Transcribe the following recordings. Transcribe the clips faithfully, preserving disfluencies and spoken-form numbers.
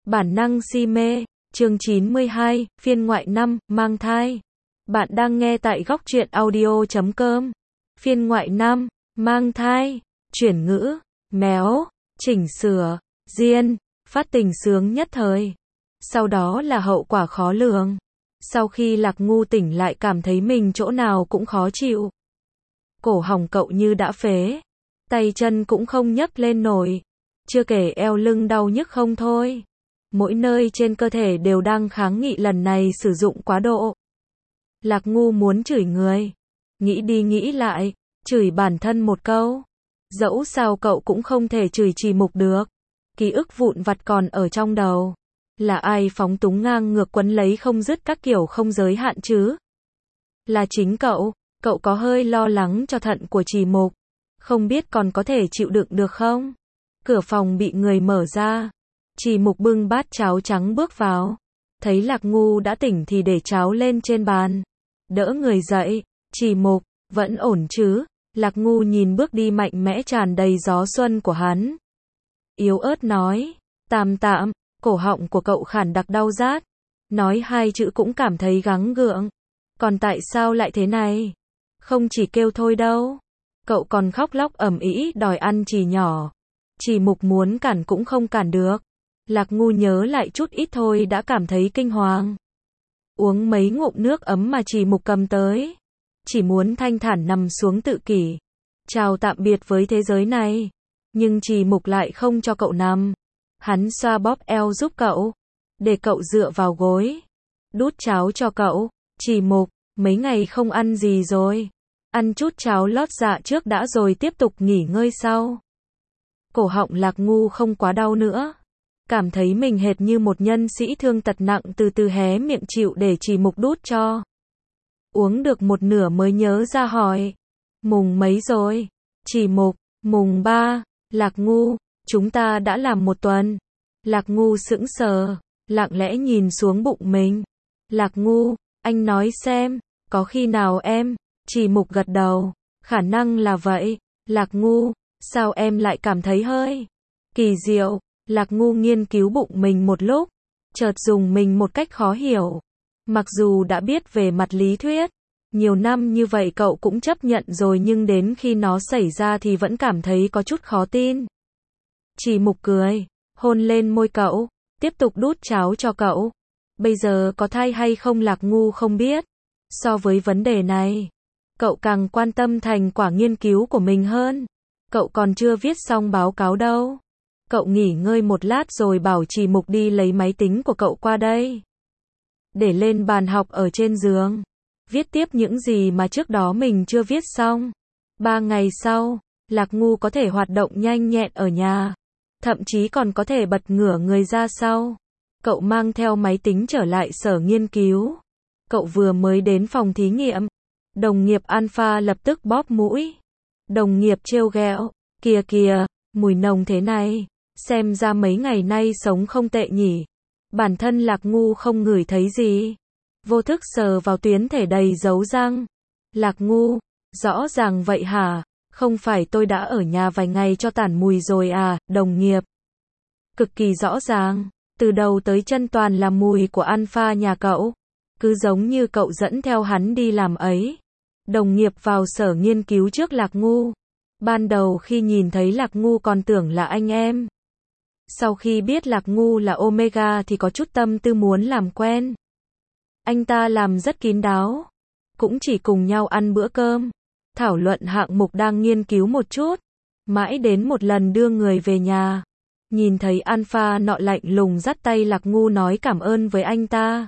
Bản năng si mê, chương chín mươi hai, phiên ngoại năm, mang thai. Bạn đang nghe tại góc truyện audio chấm com. Phiên ngoại năm, mang thai, chuyển ngữ, méo, chỉnh sửa, diên, phát tình sướng nhất thời. Sau đó là hậu quả khó lường. Sau khi Lạc Ngu tỉnh lại cảm thấy mình chỗ nào cũng khó chịu. Cổ họng cậu như đã phế. Tay chân cũng không nhấc lên nổi. Chưa kể eo lưng đau nhức không thôi. Mỗi nơi trên cơ thể đều đang kháng nghị lần này sử dụng quá độ. Lạc Ngu muốn chửi người. Nghĩ đi nghĩ lại, chửi bản thân một câu. Dẫu sao cậu cũng không thể chửi Trì Mục được. Ký ức vụn vặt còn ở trong đầu. Là ai phóng túng ngang ngược quấn lấy không dứt các kiểu không giới hạn chứ? Là chính cậu. Cậu có hơi lo lắng cho thận của Trì Mục. Không biết còn có thể chịu đựng được không? Cửa phòng bị người mở ra. Trì Mục bưng bát cháo trắng bước vào. Thấy Lạc Ngu đã tỉnh thì để cháo lên trên bàn. Đỡ người dậy. Trì Mục, vẫn ổn chứ? Lạc Ngu nhìn bước đi mạnh mẽ tràn đầy gió xuân của hắn. Yếu ớt nói. Tạm tạm. Cổ họng của cậu khản đặc đau rát. Nói hai chữ cũng cảm thấy gắng gượng. Còn tại sao lại thế này? Không chỉ kêu thôi đâu. Cậu còn khóc lóc ầm ĩ đòi ăn Trì nhỏ. Trì Mục muốn cản cũng không cản được. Lạc Ngu nhớ lại chút ít thôi đã cảm thấy kinh hoàng. Uống mấy ngụm nước ấm mà Trì Mục cầm tới. Chỉ muốn thanh thản nằm xuống tự kỷ. Chào tạm biệt với thế giới này. Nhưng Trì Mục lại không cho cậu nằm. Hắn xoa bóp eo giúp cậu. Để cậu dựa vào gối. Đút cháo cho cậu. Trì Mục, mấy ngày không ăn gì rồi. Ăn chút cháo lót dạ trước đã rồi tiếp tục nghỉ ngơi sau. Cổ họng Lạc Ngu không quá đau nữa. Cảm thấy mình hệt như một nhân sĩ thương tật nặng từ từ hé miệng chịu để Trì Mục đút cho. Uống được một nửa mới nhớ ra hỏi. Mùng mấy rồi? Trì Mục, mùng ba. Lạc Ngu, chúng ta đã làm một tuần. Lạc Ngu sững sờ, lặng lẽ nhìn xuống bụng mình. Lạc Ngu, anh nói xem, có khi nào em? Trì Mục gật đầu, khả năng là vậy. Lạc Ngu, sao em lại cảm thấy hơi kỳ diệu? Lạc Ngu nghiên cứu bụng mình một lúc, chợt dùng mình một cách khó hiểu. Mặc dù đã biết về mặt lý thuyết, nhiều năm như vậy cậu cũng chấp nhận rồi nhưng đến khi nó xảy ra thì vẫn cảm thấy có chút khó tin. Trì Mục cười, hôn lên môi cậu, tiếp tục đút cháo cho cậu. Bây giờ có thai hay không Lạc Ngu không biết. So với vấn đề này, cậu càng quan tâm thành quả nghiên cứu của mình hơn. Cậu còn chưa viết xong báo cáo đâu. Cậu nghỉ ngơi một lát rồi bảo Trì Mục đi lấy máy tính của cậu qua đây. Để lên bàn học ở trên giường. Viết tiếp những gì mà trước đó mình chưa viết xong. Ba ngày sau, Lạc Ngu có thể hoạt động nhanh nhẹn ở nhà. Thậm chí còn có thể bật ngửa người ra sau. Cậu mang theo máy tính trở lại sở nghiên cứu. Cậu vừa mới đến phòng thí nghiệm. Đồng nghiệp Alpha lập tức bóp mũi. Đồng nghiệp trêu ghẹo. Kìa kìa, mùi nồng thế này. Xem ra mấy ngày nay sống không tệ nhỉ. Bản thân Lạc Ngu không ngửi thấy gì. Vô thức sờ vào tuyến thể đầy dấu răng. Lạc Ngu, rõ ràng vậy hả? Không phải tôi đã ở nhà vài ngày cho tản mùi rồi à, đồng nghiệp. Cực kỳ rõ ràng, từ đầu tới chân toàn là mùi của Alpha nhà cậu. Cứ giống như cậu dẫn theo hắn đi làm ấy. Đồng nghiệp vào sở nghiên cứu trước Lạc Ngu. Ban đầu khi nhìn thấy Lạc Ngu còn tưởng là anh em. Sau khi biết Lạc Ngu là Omega thì có chút tâm tư muốn làm quen. Anh ta làm rất kín đáo. Cũng chỉ cùng nhau ăn bữa cơm. Thảo luận hạng mục đang nghiên cứu một chút. Mãi đến một lần đưa người về nhà. Nhìn thấy Alpha nọ lạnh lùng dắt tay Lạc Ngu nói cảm ơn với anh ta.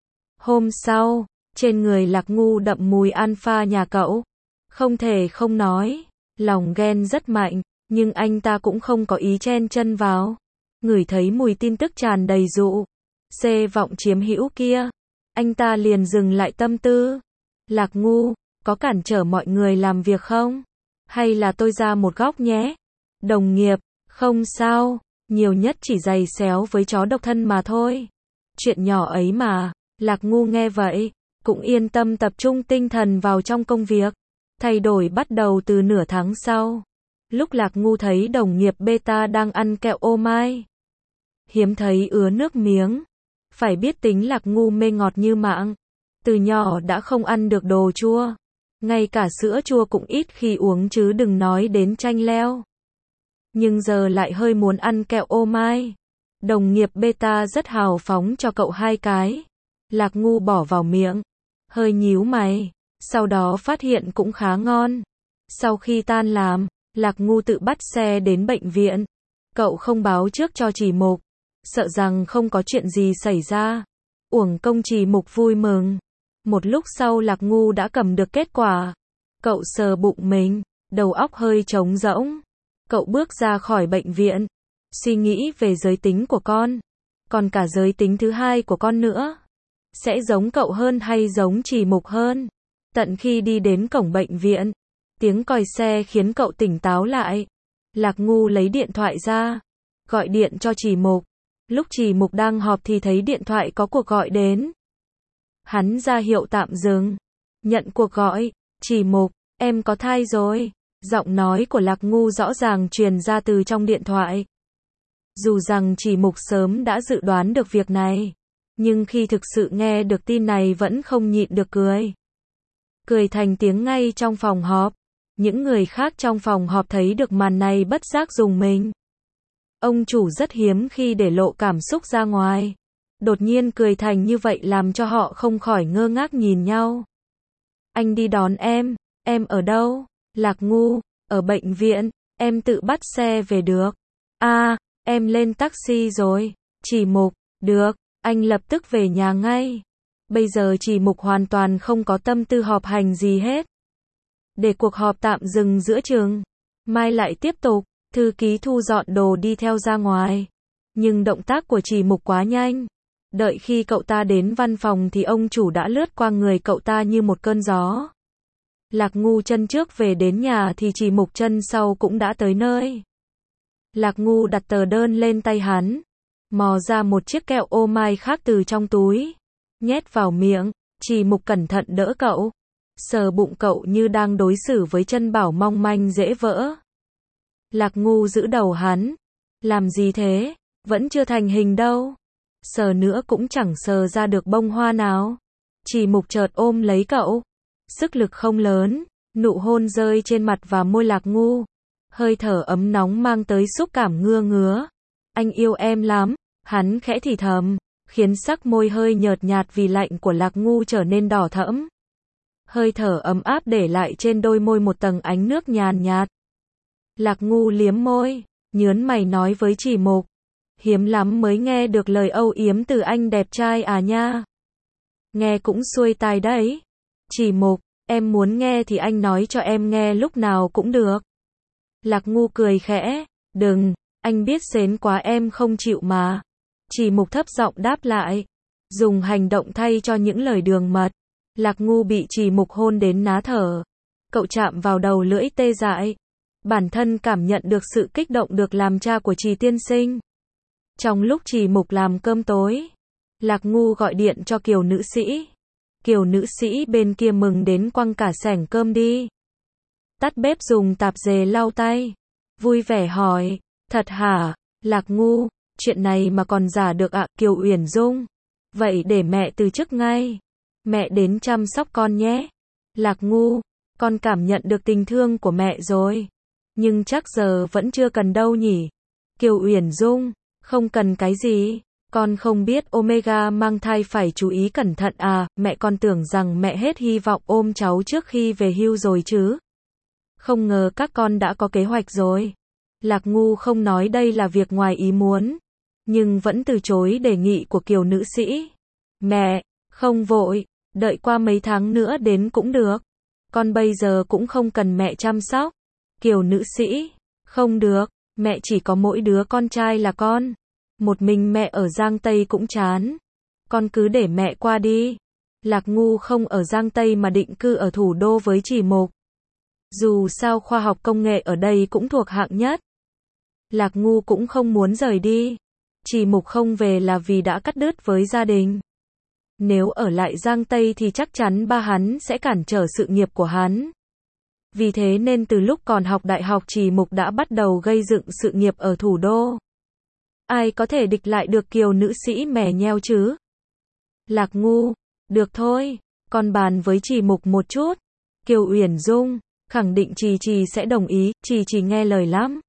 Hôm sau, trên người Lạc Ngu đậm mùi Alpha nhà cậu. Không thể không nói. Lòng ghen rất mạnh. Nhưng anh ta cũng không có ý chen chân vào. Ngửi thấy mùi tin tức tràn đầy dụ. Xê vọng chiếm hữu kia. Anh ta liền dừng lại tâm tư. Lạc Ngu, có cản trở mọi người làm việc không? Hay là tôi ra một góc nhé? Đồng nghiệp, không sao. Nhiều nhất chỉ giày xéo với chó độc thân mà thôi. Chuyện nhỏ ấy mà. Lạc Ngu nghe vậy, cũng yên tâm tập trung tinh thần vào trong công việc. Thay đổi bắt đầu từ nửa tháng sau. Lúc Lạc Ngu thấy đồng nghiệp Beta đang ăn kẹo ô mai. hiếm thấy ứa nước miếng. Phải biết tính Lạc Ngu mê ngọt như mạng. Từ nhỏ đã không ăn được đồ chua. Ngay cả sữa chua cũng ít khi uống chứ đừng nói đến chanh leo. Nhưng giờ lại hơi muốn ăn kẹo ô mai. Đồng nghiệp beta rất hào phóng cho cậu hai cái. Lạc Ngu bỏ vào miệng. Hơi nhíu mày. Sau đó phát hiện cũng khá ngon. Sau khi tan làm, Lạc Ngu tự bắt xe đến bệnh viện. Cậu không báo trước cho Chỉ Mục. Sợ rằng không có chuyện gì xảy ra. Uổng công Chỉ Mục vui mừng. Một lúc sau Lạc Ngu đã cầm được kết quả. Cậu sờ bụng mình. Đầu óc hơi trống rỗng. Cậu bước ra khỏi bệnh viện. Suy nghĩ về giới tính của con. Còn cả giới tính thứ hai của con nữa. Sẽ giống cậu hơn hay giống Chỉ Mục hơn? Tận khi đi đến cổng bệnh viện. Tiếng còi xe khiến cậu tỉnh táo lại. Lạc Ngu lấy điện thoại ra. Gọi điện cho Chỉ Mục. Lúc Chỉ Mục đang họp thì thấy điện thoại có cuộc gọi đến. Hắn ra hiệu tạm dừng. Nhận cuộc gọi. Chỉ Mục, em có thai rồi. Giọng nói của Lạc Ngu rõ ràng truyền ra từ trong điện thoại. Dù rằng Chỉ Mục sớm đã dự đoán được việc này. Nhưng khi thực sự nghe được tin này vẫn không nhịn được cười. Cười thành tiếng ngay trong phòng họp. Những người khác trong phòng họp thấy được màn này bất giác rùng mình. Ông chủ rất hiếm khi để lộ cảm xúc ra ngoài. Đột nhiên cười thành như vậy làm cho họ không khỏi ngơ ngác nhìn nhau. Anh đi đón em, em ở đâu? Lạc Ngu, ở bệnh viện, em tự bắt xe về được. À, em lên taxi rồi. Chỉ Mục, được, anh lập tức về nhà ngay. Bây giờ Chỉ Mục hoàn toàn không có tâm tư họp hành gì hết. Để cuộc họp tạm dừng giữa chừng. Mai lại tiếp tục, thư ký thu dọn đồ đi theo ra ngoài. Nhưng động tác của Chỉ Mục quá nhanh. Đợi khi cậu ta đến văn phòng thì ông chủ đã lướt qua người cậu ta như một cơn gió. Lạc Ngu chân trước về đến nhà thì Chỉ Mục chân sau cũng đã tới nơi. Lạc Ngu đặt tờ đơn lên tay hắn. Mò ra một chiếc kẹo ô mai khác từ trong túi. Nhét vào miệng. Chỉ Mục cẩn thận đỡ cậu. Sờ bụng cậu như đang đối xử với chân bảo mong manh dễ vỡ. Lạc Ngu giữ đầu hắn. Làm gì thế? Vẫn chưa thành hình đâu. Sờ nữa cũng chẳng sờ ra được bông hoa nào. Chỉ Mục chợt ôm lấy cậu. Sức lực không lớn. Nụ hôn rơi trên mặt và môi Lạc Ngu. Hơi thở ấm nóng mang tới xúc cảm ngưa ngứa. Anh yêu em lắm. Hắn khẽ thì thầm. Khiến sắc môi hơi nhợt nhạt vì lạnh của Lạc Ngu trở nên đỏ thẫm. Hơi thở ấm áp để lại trên đôi môi một tầng ánh nước nhàn nhạt. Lạc Ngu liếm môi. Nhớn mày nói với Chỉ Mục. Hiếm lắm mới nghe được lời âu yếm từ anh đẹp trai à nha. Nghe cũng xuôi tai đấy. Chỉ Mục, em muốn nghe thì anh nói cho em nghe lúc nào cũng được. Lạc Ngu cười khẽ. Đừng, anh biết sến quá em không chịu mà. Chỉ Mục thấp giọng đáp lại. Dùng hành động thay cho những lời đường mật. Lạc Ngu bị Chỉ Mục hôn đến ná thở. Cậu chạm vào đầu lưỡi tê dại. Bản thân cảm nhận được sự kích động được làm cha của Chỉ tiên sinh. Trong lúc Chỉ Mục làm cơm tối, Lạc Ngu gọi điện cho Kiều nữ sĩ. Kiều nữ sĩ bên kia mừng đến quăng cả sảnh cơm đi. Tắt bếp dùng tạp dề lau tay. Vui vẻ hỏi, thật hả, Lạc Ngu, chuyện này mà còn giả được ạ? Kiều Uyển Dung. Vậy để mẹ từ chức ngay. Mẹ đến chăm sóc con nhé. Lạc Ngu, con cảm nhận được tình thương của mẹ rồi. Nhưng chắc giờ vẫn chưa cần đâu nhỉ. Kiều Uyển Dung, không cần cái gì. Con không biết Omega mang thai phải chú ý cẩn thận à, mẹ con tưởng rằng mẹ hết hy vọng ôm cháu trước khi về hưu rồi chứ. Không ngờ các con đã có kế hoạch rồi. Lạc Ngu không nói đây là việc ngoài ý muốn, nhưng vẫn từ chối đề nghị của Kiều nữ sĩ. Mẹ, không vội, đợi qua mấy tháng nữa đến cũng được. Con bây giờ cũng không cần mẹ chăm sóc. Kiều nữ sĩ, không được, mẹ chỉ có mỗi đứa con trai là con. Một mình mẹ ở Giang Tây cũng chán. Con cứ để mẹ qua đi. Lạc Ngu không ở Giang Tây mà định cư ở thủ đô với Chỉ Mục. Dù sao khoa học công nghệ ở đây cũng thuộc hạng nhất. Lạc Ngu cũng không muốn rời đi. Chỉ Mục không về là vì đã cắt đứt với gia đình. Nếu ở lại Giang Tây thì chắc chắn ba hắn sẽ cản trở sự nghiệp của hắn. Vì thế nên từ lúc còn học đại học Chỉ Mục đã bắt đầu gây dựng sự nghiệp ở thủ đô. Ai có thể địch lại được Kiều nữ sĩ mè nheo chứ? Lạc Ngu, được thôi, con bàn với Trì Mục một chút. Kiều Uyển Dung, khẳng định Trì Trì sẽ đồng ý, Trì Trì nghe lời lắm.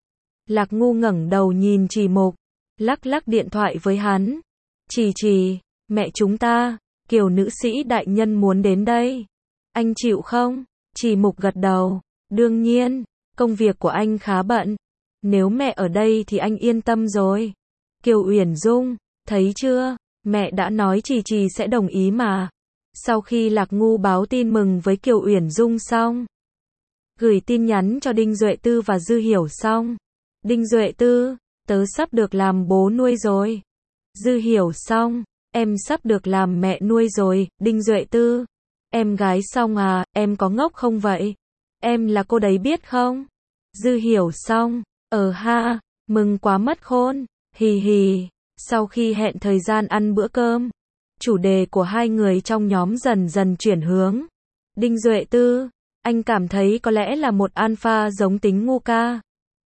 Lạc Ngu ngẩng đầu nhìn Trì Mục, lắc lắc điện thoại với hắn. Trì Trì, mẹ chúng ta, Kiều nữ sĩ đại nhân muốn đến đây. Anh chịu không? Trì Mục gật đầu. Đương nhiên, công việc của anh khá bận. Nếu mẹ ở đây thì anh yên tâm rồi. Kiều Uyển Dung, thấy chưa? Mẹ đã nói Trì Trì sẽ đồng ý mà. Sau khi Lạc Ngu báo tin mừng với Kiều Uyển Dung xong, gửi tin nhắn cho Đinh Duệ Tư và Dư Hiểu xong. Đinh Duệ Tư, tớ sắp được làm bố nuôi rồi. Dư Hiểu xong, em sắp được làm mẹ nuôi rồi. Đinh Duệ Tư, em gái xong à, em có ngốc không vậy? Em là cô đấy biết không? Dư Hiểu xong, ờ ha, mừng quá mất khôn, hì hì. Sau khi hẹn thời gian ăn bữa cơm, chủ đề của hai người trong nhóm dần dần chuyển hướng. Đinh Duệ Tư, anh cảm thấy có lẽ là một alpha giống tính ngu ca.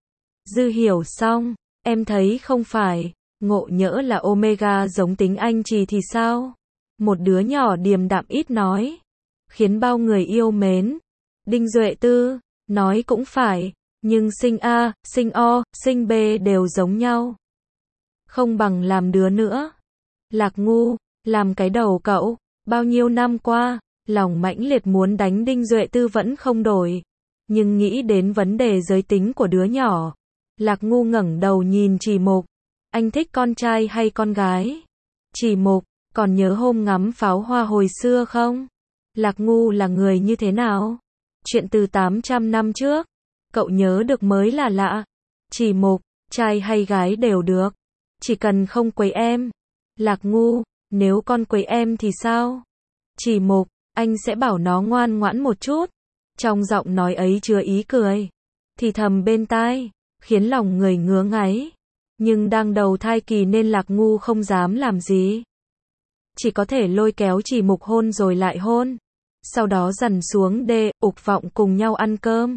Dư Hiểu xong, em thấy không phải, ngộ nhỡ là omega giống tính anh Trì thì sao? Một đứa nhỏ điềm đạm ít nói, khiến bao người yêu mến. Đinh Duệ Tư, nói cũng phải, nhưng sinh A, sinh O, sinh B đều giống nhau. Không bằng làm đứa nữa. Lạc Ngu, làm cái đầu cậu, bao nhiêu năm qua, lòng mãnh liệt muốn đánh Đinh Duệ Tư vẫn không đổi. Nhưng nghĩ đến vấn đề giới tính của đứa nhỏ, Lạc Ngu ngẩng đầu nhìn Trì Mục. Anh thích con trai hay con gái? Trì Mục, còn nhớ hôm ngắm pháo hoa hồi xưa không? Lạc Ngu là người như thế nào? Chuyện từ tám trăm năm trước. Cậu nhớ được mới là lạ. Trì Mục, trai hay gái đều được. Chỉ cần không quấy em. Lạc Ngu, nếu con quấy em thì sao? Trì Mục, anh sẽ bảo nó ngoan ngoãn một chút. Trong giọng nói ấy chứa ý cười. Thì thầm bên tai, khiến lòng người ngứa ngáy. Nhưng đang đầu thai kỳ nên Lạc Ngu không dám làm gì. Chỉ có thể lôi kéo Trì Mục hôn rồi lại hôn. Sau đó dằn xuống đê, ục vọng cùng nhau ăn cơm.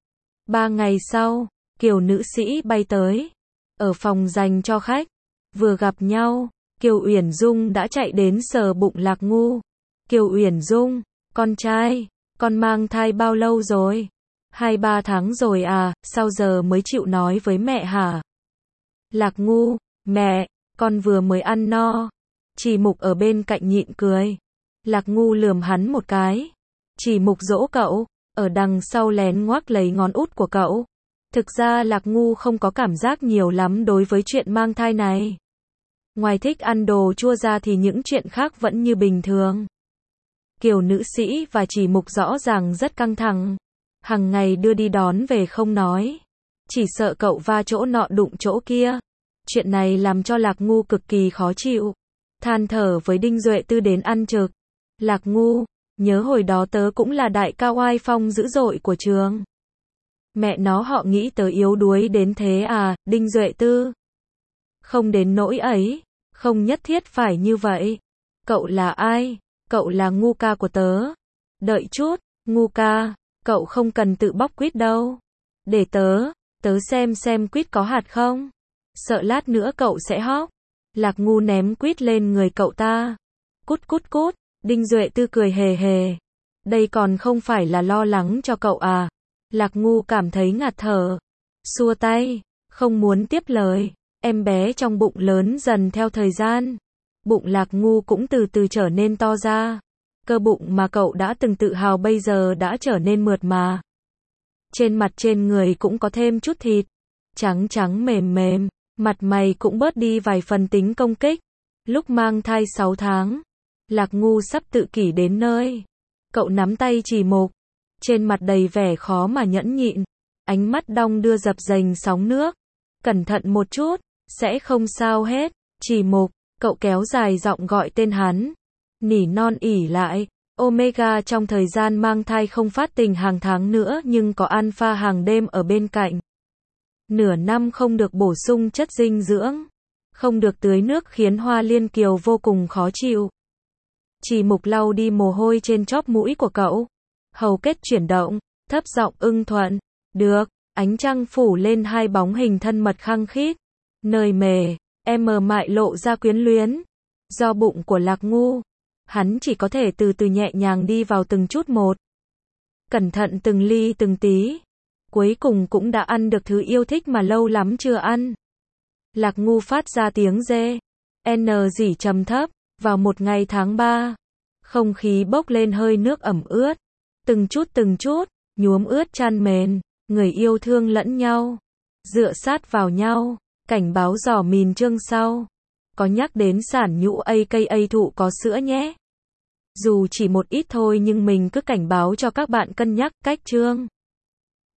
Ba ngày sau, Kiều nữ sĩ bay tới. Ở phòng dành cho khách. Vừa gặp nhau, Kiều Uyển Dung đã chạy đến sờ bụng Lạc Ngu. Kiều Uyển Dung, con trai, con mang thai bao lâu rồi? Hai ba tháng rồi à, sao giờ mới chịu nói với mẹ hả? Lạc Ngu, mẹ, con vừa mới ăn no. Trì Mục ở bên cạnh nhịn cười. Lạc Ngu lườm hắn một cái. Trì Mục dỗ cậu, ở đằng sau lén ngoác lấy ngón út của cậu. Thực ra Lạc Ngu không có cảm giác nhiều lắm đối với chuyện mang thai này. Ngoài thích ăn đồ chua ra thì những chuyện khác vẫn như bình thường. Kiều nữ sĩ và Trì Mục rõ ràng rất căng thẳng. Hằng ngày đưa đi đón về không nói. Chỉ sợ cậu va chỗ nọ đụng chỗ kia. Chuyện này làm cho Lạc Ngu cực kỳ khó chịu. Than thở với Đinh Duệ Tư đến ăn trực. Lạc Ngu, nhớ hồi đó tớ cũng là đại ca oai phong dữ dội của trường. Mẹ nó họ nghĩ tớ yếu đuối đến thế à, Đinh Duệ Tư. Không đến nỗi ấy, không nhất thiết phải như vậy. Cậu là ai? Cậu là Ngu ca của tớ. Đợi chút, Ngu ca, cậu không cần tự bóc quýt đâu. Để tớ, tớ xem xem quýt có hạt không. Sợ lát nữa cậu sẽ hóc. Lạc Ngu ném quýt lên người cậu ta. Cút cút cút, Đinh Duệ Tư cười hề hề. Đây còn không phải là lo lắng cho cậu à. Lạc Ngu cảm thấy ngạt thở. Xua tay, không muốn tiếp lời. Em bé trong bụng lớn dần theo thời gian. Bụng Lạc Ngu cũng từ từ trở nên to ra. Cơ bụng mà cậu đã từng tự hào bây giờ đã trở nên mượt mà. Trên mặt trên người cũng có thêm chút thịt. Trắng trắng mềm mềm. Mặt mày cũng bớt đi vài phần tính công kích. Lúc mang thai sáu tháng, Lạc Ngu sắp tự kỷ đến nơi. Cậu nắm tay Trì Mục. Trên mặt đầy vẻ khó mà nhẫn nhịn. Ánh mắt đong đưa dập dềnh sóng nước. Cẩn thận một chút, sẽ không sao hết. Trì Mục, cậu kéo dài giọng gọi tên hắn. Nỉ non ỉ lại. Omega trong thời gian mang thai không phát tình hàng tháng nữa nhưng có alpha hàng đêm ở bên cạnh. Nửa năm không được bổ sung chất dinh dưỡng. Không được tưới nước khiến Hoa Liên Kiều vô cùng khó chịu. Trì Mục lau đi mồ hôi trên chóp mũi của cậu. Hầu kết chuyển động, thấp giọng ưng thuận. Được, ánh trăng phủ lên hai bóng hình thân mật khăng khít. Nơi mề, em mại lộ ra quyến luyến. Do bụng của Lạc Ngu, hắn chỉ có thể từ từ nhẹ nhàng đi vào từng chút một. Cẩn thận từng ly từng tí. Cuối cùng cũng đã ăn được thứ yêu thích mà lâu lắm chưa ăn. Lạc Ngu phát ra tiếng rê. N rỉ trầm thấp. Vào một ngày tháng ba. Không khí bốc lên hơi nước ẩm ướt. Từng chút từng chút, nhuốm ướt chăn mền. Người yêu thương lẫn nhau. Dựa sát vào nhau. Cảnh báo dò mìn chương sau. Có nhắc đến sản nhũ a ca a thụ có sữa nhé. Dù chỉ một ít thôi nhưng mình cứ cảnh báo cho các bạn cân nhắc cách chương.